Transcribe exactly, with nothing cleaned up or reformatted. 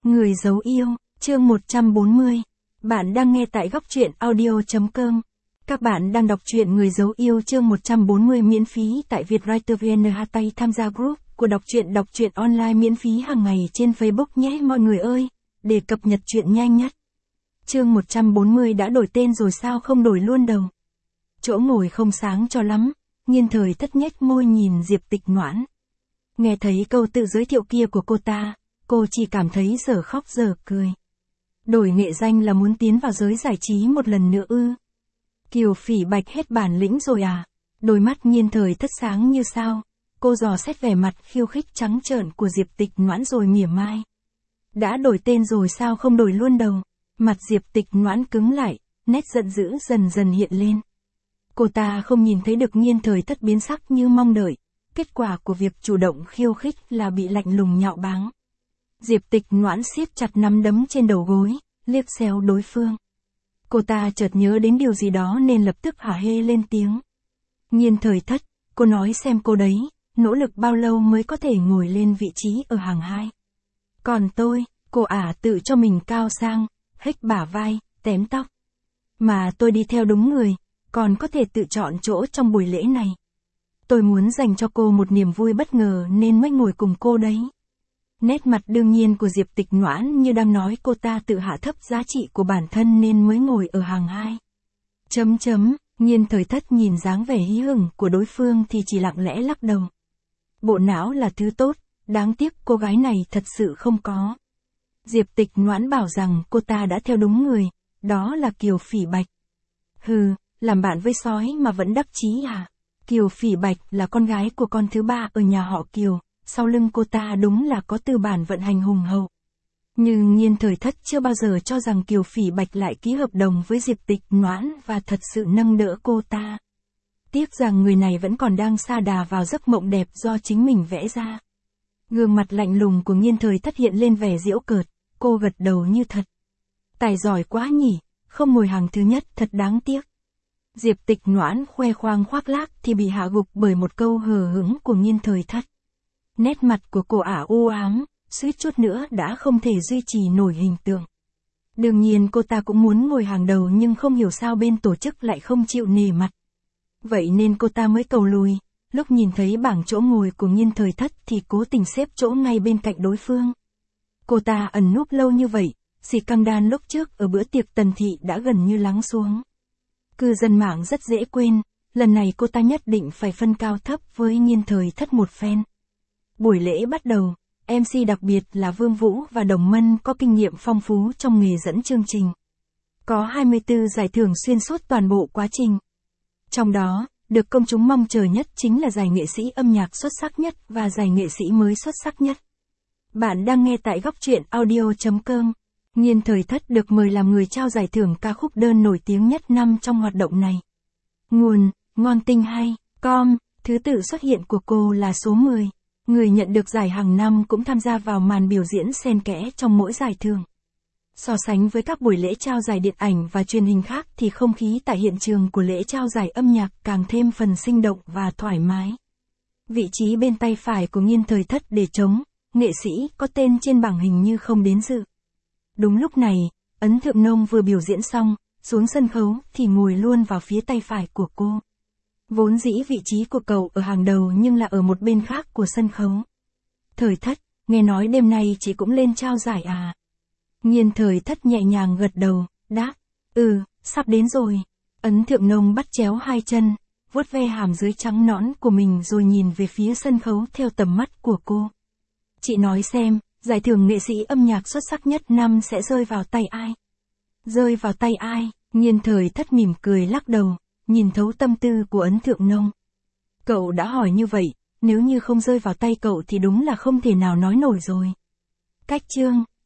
Người giấu yêu, chương một trăm bốn mươi. Bạn đang nghe tại góc truyện audio chấm com. Các bạn đang đọc truyện Người giấu yêu chương một trăm bốn mươi miễn phí tại Vietwriter vê en. Tay tham gia group của đọc truyện đọc truyện online miễn phí hàng ngày trên Facebook nhé mọi người ơi, để cập nhật truyện nhanh nhất. Chương một trăm bốn mươi đã đổi tên rồi sao không đổi luôn đầu. Chỗ ngồi không sáng cho lắm, Nhiên Thời Thất nhếch môi nhìn Diệp Tịch Noãn. Nghe thấy câu tự giới thiệu kia của cô ta, cô chỉ cảm thấy dở khóc dở cười. Đổi nghệ danh là muốn tiến vào giới giải trí một lần nữa ư? Kiều Phỉ Bạch hết bản lĩnh rồi à? Đôi mắt Nhiên Thời Thất sáng như sao, cô dò xét vẻ mặt khiêu khích trắng trợn của Diệp Tịch Noãn rồi mỉa mai. Đã đổi tên rồi sao không đổi luôn đầu? Mặt Diệp Tịch Noãn cứng lại, nét giận dữ dần dần hiện lên. Cô ta không nhìn thấy được Nhiên Thời Thất biến sắc như mong đợi, kết quả của việc chủ động khiêu khích là bị lạnh lùng nhạo báng. Diệp Tịch Noãn siết chặt nắm đấm trên đầu gối, liếc xéo đối phương. Cô ta chợt nhớ đến điều gì đó nên lập tức hả hê lên tiếng. Nhiên Thời Thất, cô nói xem cô đấy, nỗ lực bao lâu mới có thể ngồi lên vị trí ở hàng hai. Còn tôi, cô ả tự cho mình cao sang, hếch bả vai, tém tóc. Mà tôi đi theo đúng người, còn có thể tự chọn chỗ trong buổi lễ này. Tôi muốn dành cho cô một niềm vui bất ngờ nên mới ngồi cùng cô đấy. Nét mặt đương nhiên của Diệp Tịch Noãn như đang nói cô ta tự hạ thấp giá trị của bản thân nên mới ngồi ở hàng hai. Chấm chấm, Nhiên Thời Thất nhìn dáng vẻ hí hửng của đối phương thì chỉ lặng lẽ lắc đầu. Bộ não là thứ tốt, đáng tiếc cô gái này thật sự không có. Diệp Tịch Noãn bảo rằng cô ta đã theo đúng người, đó là Kiều Phỉ Bạch. Hừ, làm bạn với sói mà vẫn đắc chí à? Kiều Phỉ Bạch là con gái của con thứ ba ở nhà họ Kiều, sau lưng cô ta đúng là có tư bản vận hành hùng hậu. Nhưng Nhiên Thời Thất chưa bao giờ cho rằng Kiều Phỉ Bạch lại ký hợp đồng với Diệp Tịch Noãn và thật sự nâng đỡ cô ta. Tiếc rằng người này vẫn còn đang sa đà vào giấc mộng đẹp do chính mình vẽ ra. Gương mặt lạnh lùng của Nhiên Thời Thất hiện lên vẻ giễu cợt, cô gật đầu như thật. Tài giỏi quá nhỉ, không ngồi hàng thứ nhất thật đáng tiếc. Diệp Tịch Noãn khoe khoang khoác lác thì bị hạ gục bởi một câu hờ hững của Nhiên Thời Thất. Nét mặt của cô ả u ám, suýt chút nữa đã không thể duy trì nổi hình tượng. Đương nhiên cô ta cũng muốn ngồi hàng đầu nhưng không hiểu sao bên tổ chức lại không chịu nể mặt. Vậy nên cô ta mới cầu lùi, lúc nhìn thấy bảng chỗ ngồi của Nhiên Thời Thất thì cố tình xếp chỗ ngay bên cạnh đối phương. Cô ta ẩn núp lâu như vậy, xì căng đan lúc trước ở bữa tiệc Tần Thị đã gần như lắng xuống. Cư dân mạng rất dễ quên, lần này cô ta nhất định phải phân cao thấp với Nhiên Thời Thất một phen. Buổi lễ bắt đầu, em xê đặc biệt là Vương Vũ và Đồng Mân có kinh nghiệm phong phú trong nghề dẫn chương trình. Có hai mươi tư giải thưởng xuyên suốt toàn bộ quá trình. Trong đó, được công chúng mong chờ nhất chính là giải nghệ sĩ âm nhạc xuất sắc nhất và giải nghệ sĩ mới xuất sắc nhất. Bạn đang nghe tại góc truyện audio chấm com. Nhiên Thời Thất được mời làm người trao giải thưởng ca khúc đơn nổi tiếng nhất năm trong hoạt động này. Nguồn, ngon tinh hay, com, thứ tự xuất hiện của cô là số mười. Người nhận được giải hàng năm cũng tham gia vào màn biểu diễn xen kẽ trong mỗi giải thưởng. So sánh với các buổi lễ trao giải điện ảnh và truyền hình khác thì không khí tại hiện trường của lễ trao giải âm nhạc càng thêm phần sinh động và thoải mái. Vị trí bên tay phải của Nhiên Thời Thất để trống, nghệ sĩ có tên trên bảng hình như không đến dự. Đúng lúc này, Ấn Thượng Nông vừa biểu diễn xong, xuống sân khấu thì ngồi luôn vào phía tay phải của cô. Vốn dĩ vị trí của cậu ở hàng đầu nhưng là ở một bên khác của sân khấu. Thời Thất, nghe nói đêm nay chị cũng lên trao giải à? Nhiên Thời Thất nhẹ nhàng gật đầu, đáp, ừ, sắp đến rồi. Ấn Thượng Nông bắt chéo hai chân, vuốt ve hàm dưới trắng nõn của mình rồi nhìn về phía sân khấu theo tầm mắt của cô. Chị nói xem, giải thưởng nghệ sĩ âm nhạc xuất sắc nhất năm sẽ rơi vào tay ai? Rơi vào tay ai? Nhiên Thời Thất mỉm cười lắc đầu, nhìn thấu tâm tư của Ấn Thượng Nông. Cậu đã hỏi như vậy, nếu như không rơi vào tay cậu thì đúng là không thể nào nói nổi rồi. Cách chương,